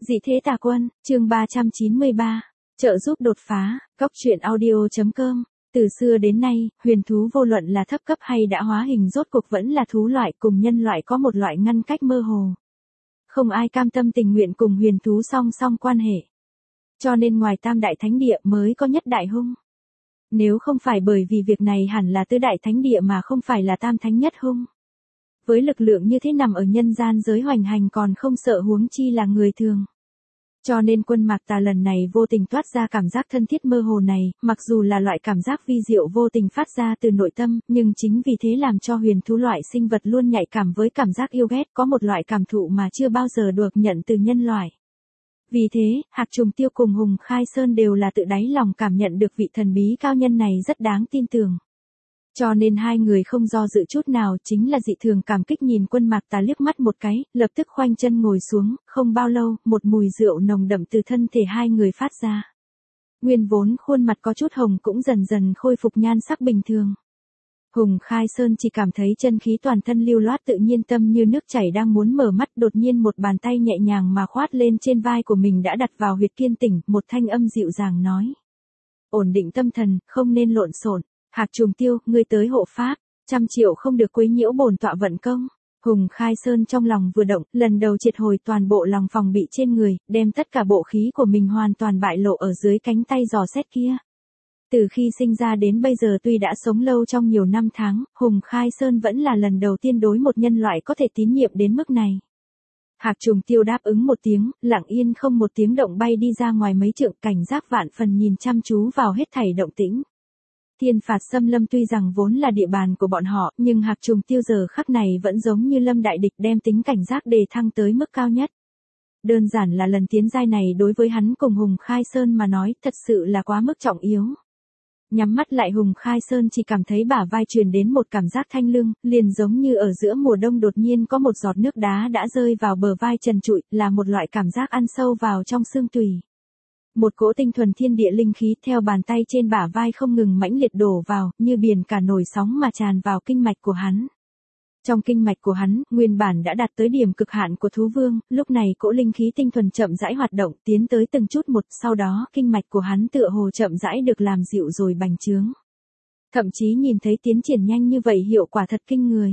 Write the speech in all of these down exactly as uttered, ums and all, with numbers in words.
Dị thế tà quân, chương ba trăm chín mươi ba, trợ giúp đột phá, cóc truyện audio.com. Từ xưa đến nay, huyền thú vô luận là thấp cấp hay đã hóa hình rốt cuộc vẫn là thú loại, cùng nhân loại có một loại ngăn cách mơ hồ. Không ai cam tâm tình nguyện cùng huyền thú song song quan hệ. Cho nên ngoài tam đại thánh địa mới có nhất đại hung. Nếu không phải bởi vì việc này hẳn là tứ đại thánh địa mà không phải là tam thánh nhất hung. Với lực lượng như thế nằm ở nhân gian giới hoành hành còn không sợ huống chi là người thường. Cho nên Quân Mạc Tà lần này vô tình toát ra cảm giác thân thiết mơ hồ này, mặc dù là loại cảm giác vi diệu vô tình phát ra từ nội tâm, nhưng chính vì thế làm cho huyền thú loại sinh vật luôn nhạy cảm với cảm giác yêu ghét, có một loại cảm thụ mà chưa bao giờ được nhận từ nhân loại. Vì thế, Hạc Trùng Tiêu cùng Hùng Khai Sơn đều là tự đáy lòng cảm nhận được vị thần bí cao nhân này rất đáng tin tưởng. Cho nên hai người không do dự chút nào, chính là dị thường cảm kích nhìn Quân Mạc Tà liếc mắt một cái, lập tức khoanh chân ngồi xuống, không bao lâu, một mùi rượu nồng đậm từ thân thể hai người phát ra. Nguyên vốn khuôn mặt có chút hồng cũng dần dần khôi phục nhan sắc bình thường. Hùng Khai Sơn chỉ cảm thấy chân khí toàn thân lưu loát tự nhiên, tâm như nước chảy đang muốn mở mắt, đột nhiên một bàn tay nhẹ nhàng mà khoát lên trên vai của mình đã đặt vào huyệt kiên tỉnh, một thanh âm dịu dàng nói. Ổn định tâm thần, không nên lộn xộn. Hạc Trùng Tiêu, ngươi tới hộ pháp, trăm triệu không được quấy nhiễu bổn tọa vận công. Hùng Khai Sơn trong lòng vừa động, lần đầu triệt hồi toàn bộ lòng phòng bị trên người, đem tất cả bộ khí của mình hoàn toàn bại lộ ở dưới cánh tay dò xét kia. Từ khi sinh ra đến bây giờ tuy đã sống lâu trong nhiều năm tháng, Hùng Khai Sơn vẫn là lần đầu tiên đối một nhân loại có thể tín nhiệm đến mức này. Hạc Trùng Tiêu đáp ứng một tiếng, lặng yên không một tiếng động bay đi ra ngoài mấy trượng, cảnh giác vạn phần nhìn chăm chú vào hết thảy động tĩnh. Thiên phạt xâm lâm tuy rằng vốn là địa bàn của bọn họ, nhưng Hạc Trùng Tiêu giờ khắc này vẫn giống như lâm đại địch, đem tính cảnh giác đề thăng tới mức cao nhất. Đơn giản là lần tiến giai này đối với hắn cùng Hùng Khai Sơn mà nói thật sự là quá mức trọng yếu. Nhắm mắt lại, Hùng Khai Sơn chỉ cảm thấy bả vai truyền đến một cảm giác thanh lương, liền giống như ở giữa mùa đông đột nhiên có một giọt nước đá đã rơi vào bờ vai trần trụi, là một loại cảm giác ăn sâu vào trong xương tủy. Một cỗ tinh thuần thiên địa linh khí theo bàn tay trên bả vai không ngừng mãnh liệt đổ vào, như biển cả nổi sóng mà tràn vào kinh mạch của hắn. Trong kinh mạch của hắn, nguyên bản đã đạt tới điểm cực hạn của thú vương, lúc này cỗ linh khí tinh thuần chậm rãi hoạt động, tiến tới từng chút một, sau đó kinh mạch của hắn tựa hồ chậm rãi được làm dịu rồi bành trướng. Thậm chí nhìn thấy tiến triển nhanh như vậy hiệu quả thật kinh người.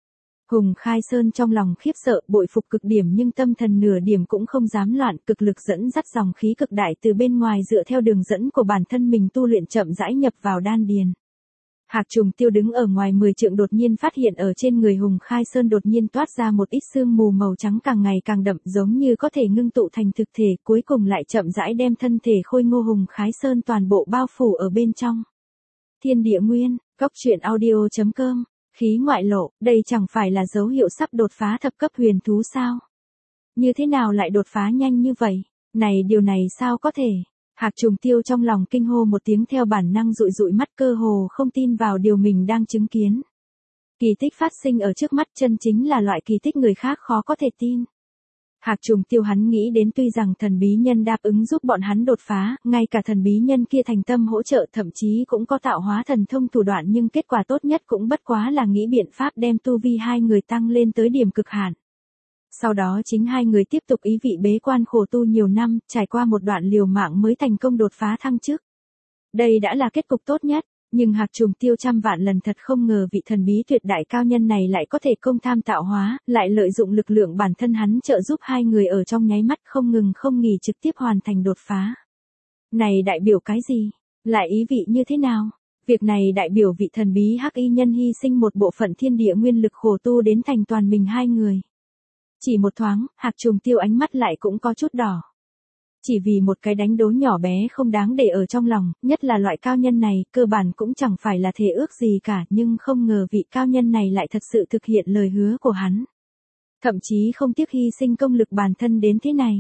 Hùng Khai Sơn trong lòng khiếp sợ, bội phục cực điểm, nhưng tâm thần nửa điểm cũng không dám loạn, cực lực dẫn dắt dòng khí cực đại từ bên ngoài dựa theo đường dẫn của bản thân mình tu luyện chậm rãi nhập vào đan điền. Hạc Trùng Tiêu đứng ở ngoài mười trượng đột nhiên phát hiện ở trên người Hùng Khai Sơn đột nhiên toát ra một ít sương mù màu trắng càng ngày càng đậm, giống như có thể ngưng tụ thành thực thể, cuối cùng lại chậm rãi đem thân thể khôi ngô Hùng Khai Sơn toàn bộ bao phủ ở bên trong. Thiên địa nguyên, cóc truyện audio.com. Khí ngoại lộ, đây chẳng phải là dấu hiệu sắp đột phá thập cấp huyền thú sao? Như thế nào lại đột phá nhanh như vậy? Này, điều này sao có thể? Hạc Trùng Tiêu trong lòng kinh hô một tiếng, theo bản năng dụi dụi mắt, cơ hồ không tin vào điều mình đang chứng kiến. Kỳ tích phát sinh ở trước mắt, chân chính là loại kỳ tích người khác khó có thể tin. Hạc Trùng Tiêu hắn nghĩ đến, tuy rằng thần bí nhân đáp ứng giúp bọn hắn đột phá, ngay cả thần bí nhân kia thành tâm hỗ trợ, thậm chí cũng có tạo hóa thần thông thủ đoạn, nhưng kết quả tốt nhất cũng bất quá là nghĩ biện pháp đem tu vi hai người tăng lên tới điểm cực hạn. Sau đó chính hai người tiếp tục ý vị bế quan khổ tu nhiều năm, trải qua một đoạn liều mạng mới thành công đột phá thăng chức. Đây đã là kết cục tốt nhất. Nhưng Hạc Trùng Tiêu trăm vạn lần thật không ngờ vị thần bí tuyệt đại cao nhân này lại có thể công tham tạo hóa, lại lợi dụng lực lượng bản thân hắn trợ giúp hai người ở trong nháy mắt không ngừng không nghỉ trực tiếp hoàn thành đột phá. Này đại biểu cái gì? Lại ý vị như thế nào? Việc này đại biểu vị thần bí hắc y nhân hy sinh một bộ phận thiên địa nguyên lực khổ tu đến thành toàn mình hai người. Chỉ một thoáng, Hạc Trùng Tiêu ánh mắt lại cũng có chút đỏ. Chỉ vì một cái đánh đố nhỏ bé không đáng để ở trong lòng, nhất là loại cao nhân này, cơ bản cũng chẳng phải là thề ước gì cả, nhưng không ngờ vị cao nhân này lại thật sự thực hiện lời hứa của hắn. Thậm chí không tiếc hy sinh công lực bản thân đến thế này.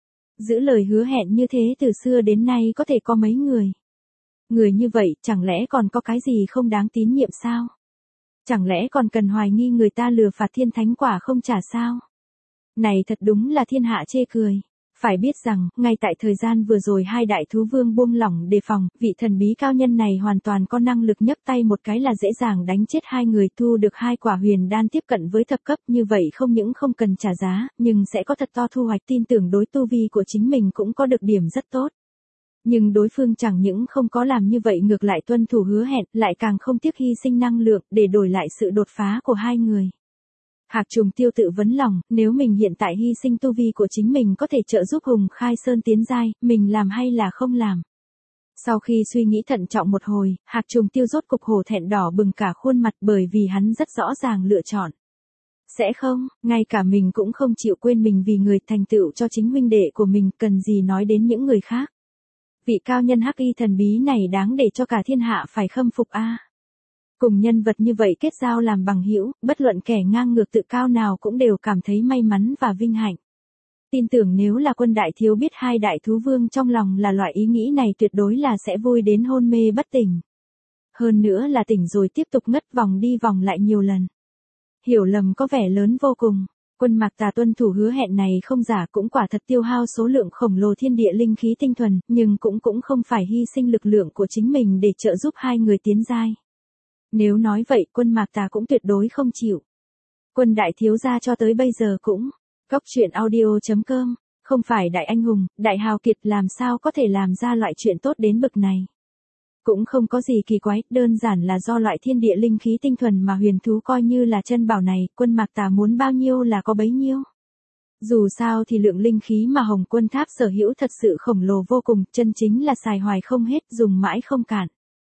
Giữ lời hứa hẹn như thế từ xưa đến nay có thể có mấy người. Người như vậy chẳng lẽ còn có cái gì không đáng tín nhiệm sao? Chẳng lẽ còn cần hoài nghi người ta lừa phạt thiên thánh quả không trả sao? Này thật đúng là thiên hạ chê cười. Phải biết rằng, ngay tại thời gian vừa rồi hai đại thú vương buông lỏng đề phòng, vị thần bí cao nhân này hoàn toàn có năng lực nhấc tay một cái là dễ dàng đánh chết hai người, thu được hai quả huyền đan tiếp cận với thập cấp, như vậy không những không cần trả giá, nhưng sẽ có thật to thu hoạch, tin tưởng đối tu vi của chính mình cũng có được điểm rất tốt. Nhưng đối phương chẳng những không có làm như vậy ngược lại tuân thủ hứa hẹn, lại càng không tiếc hy sinh năng lượng để đổi lại sự đột phá của hai người. Hạc Trùng Tiêu tự vấn lòng, nếu mình hiện tại hy sinh tu vi của chính mình có thể trợ giúp Hùng Khai Sơn tiến giai, mình làm hay là không làm? Sau khi suy nghĩ thận trọng một hồi, Hạc Trùng Tiêu rốt cục hổ thẹn đỏ bừng cả khuôn mặt bởi vì hắn rất rõ ràng lựa chọn. Sẽ không, ngay cả mình cũng không chịu quên mình vì người thành tựu cho chính huynh đệ của mình, cần gì nói đến những người khác. Vị cao nhân hắc y thần bí này đáng để cho cả thiên hạ phải khâm phục a. Cùng nhân vật như vậy kết giao làm bằng hữu, bất luận kẻ ngang ngược tự cao nào cũng đều cảm thấy may mắn và vinh hạnh. Tin tưởng nếu là Quân đại thiếu biết hai đại thú vương trong lòng là loại ý nghĩ này tuyệt đối là sẽ vui đến hôn mê bất tỉnh. Hơn nữa là tỉnh rồi tiếp tục ngất vòng đi vòng lại nhiều lần. Hiểu lầm có vẻ lớn vô cùng. Quân Mạc Tà tuân thủ hứa hẹn này không giả, cũng quả thật tiêu hao số lượng khổng lồ thiên địa linh khí tinh thuần, nhưng cũng cũng không phải hy sinh lực lượng của chính mình để trợ giúp hai người tiến giai. Nếu nói vậy, Quân Mạc Tà cũng tuyệt đối không chịu. Quân đại thiếu gia cho tới bây giờ cũng Cốc truyện audio chấm com, không phải đại anh hùng, đại hào kiệt, làm sao có thể làm ra loại chuyện tốt đến bực này. Cũng không có gì kỳ quái, đơn giản là do loại thiên địa linh khí tinh thuần mà huyền thú coi như là chân bảo này, Quân Mạc Tà muốn bao nhiêu là có bấy nhiêu. Dù sao thì lượng linh khí mà Hồng Quân Tháp sở hữu thật sự khổng lồ vô cùng, chân chính là xài hoài không hết, dùng mãi không cạn.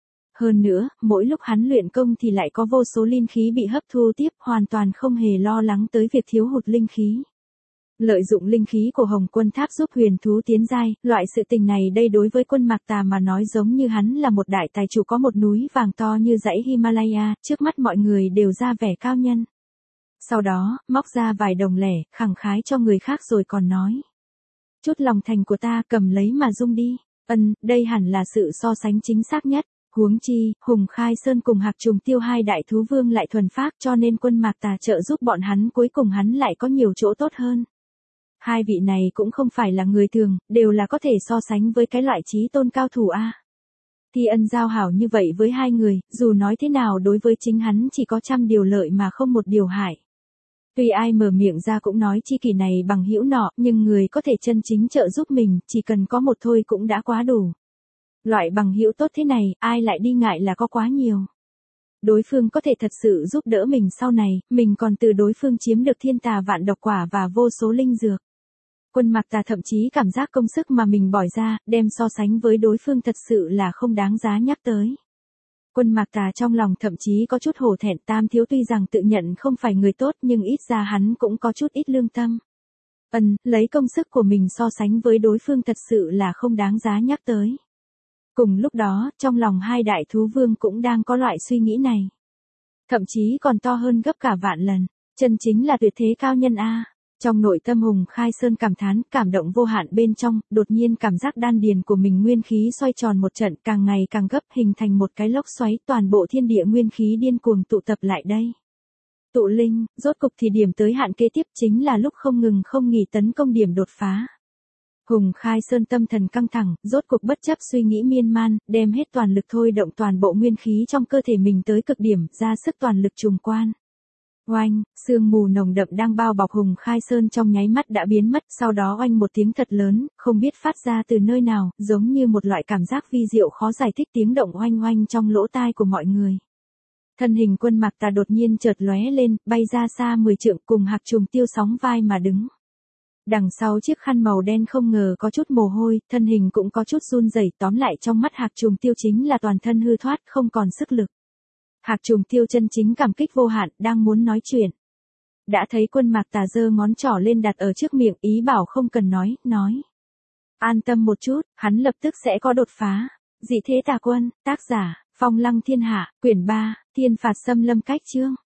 Hơn nữa, mỗi lúc hắn luyện công thì lại có vô số linh khí bị hấp thu tiếp, hoàn toàn không hề lo lắng tới việc thiếu hụt linh khí. Lợi dụng linh khí của Hồng Quân Tháp giúp huyền thú tiến giai, loại sự tình này đây đối với Quân Mạc Tà mà nói giống như hắn là một đại tài chủ có một núi vàng to như dãy Himalaya, trước mắt mọi người đều ra vẻ cao nhân. Sau đó, móc ra vài đồng lẻ, khẳng khái cho người khác rồi còn nói. Chút lòng thành của ta cầm lấy mà dung đi. Ân, đây hẳn là sự so sánh chính xác nhất. Huống chi, Hùng Khai Sơn cùng Hạc Trùng Tiêu hai đại thú vương lại thuần phác, cho nên Quân Mạc Tà trợ giúp bọn hắn, cuối cùng hắn lại có nhiều chỗ tốt hơn. Hai vị này cũng không phải là người thường, đều là có thể so sánh với cái loại trí tôn cao thủ a. Thi ân giao hảo như vậy với hai người, dù nói thế nào đối với chính hắn chỉ có trăm điều lợi mà không một điều hại. Tuy ai mở miệng ra cũng nói chi kỷ này bằng hữu nọ, nhưng người có thể chân chính trợ giúp mình, chỉ cần có một thôi cũng đã quá đủ. Loại bằng hữu tốt thế này, ai lại đi ngại là có quá nhiều. Đối phương có thể thật sự giúp đỡ mình sau này, mình còn từ đối phương chiếm được thiên tà vạn độc quả và vô số linh dược. Quân Mạc Tà thậm chí cảm giác công sức mà mình bỏ ra, đem so sánh với đối phương thật sự là không đáng giá nhắc tới. Quân Mạc Tà trong lòng thậm chí có chút hổ thẹn, Tam thiếu tuy rằng tự nhận không phải người tốt nhưng ít ra hắn cũng có chút ít lương tâm. Ân, lấy công sức của mình so sánh với đối phương thật sự là không đáng giá nhắc tới. Cùng lúc đó, trong lòng hai đại thú vương cũng đang có loại suy nghĩ này. Thậm chí còn to hơn gấp cả vạn lần, chân chính là tuyệt thế cao nhân a. Trong nội tâm Hùng Khai Sơn cảm thán, cảm động vô hạn bên trong, đột nhiên cảm giác đan điền của mình nguyên khí xoay tròn một trận, càng ngày càng gấp, hình thành một cái lốc xoáy, toàn bộ thiên địa nguyên khí điên cuồng tụ tập lại đây. Tụ linh, rốt cục thì điểm tới hạn kế tiếp chính là lúc không ngừng không nghỉ tấn công điểm đột phá. Hùng Khai Sơn tâm thần căng thẳng, rốt cục bất chấp suy nghĩ miên man, đem hết toàn lực thôi động toàn bộ nguyên khí trong cơ thể mình tới cực điểm, ra sức toàn lực trùng quan. Oanh, sương mù nồng đậm đang bao bọc Hùng Khai Sơn trong nháy mắt đã biến mất, sau đó oanh một tiếng thật lớn, không biết phát ra từ nơi nào, giống như một loại cảm giác vi diệu khó giải thích, tiếng động oanh oanh trong lỗ tai của mọi người. Thân hình Quân Mạc Tà đột nhiên chợt lóe lên, bay ra xa mười trượng, cùng Hạc Trùng Tiêu sóng vai mà đứng. Đằng sau chiếc khăn màu đen không ngờ có chút mồ hôi, thân hình cũng có chút run rẩy, tóm lại trong mắt Hạc Trùng Tiêu chính là toàn thân hư thoát, không còn sức lực. Hạc Trùng Tiêu chân chính cảm kích vô hạn, đang muốn nói chuyện. Đã thấy Quân Mạc Tà giơ ngón trỏ lên đặt ở trước miệng, ý bảo không cần nói, nói. An tâm một chút, hắn lập tức sẽ có đột phá. Dị thế tà quân, tác giả, Phong Lăng Thiên Hạ, quyển ba, Thiên phạt xâm lâm cách chương.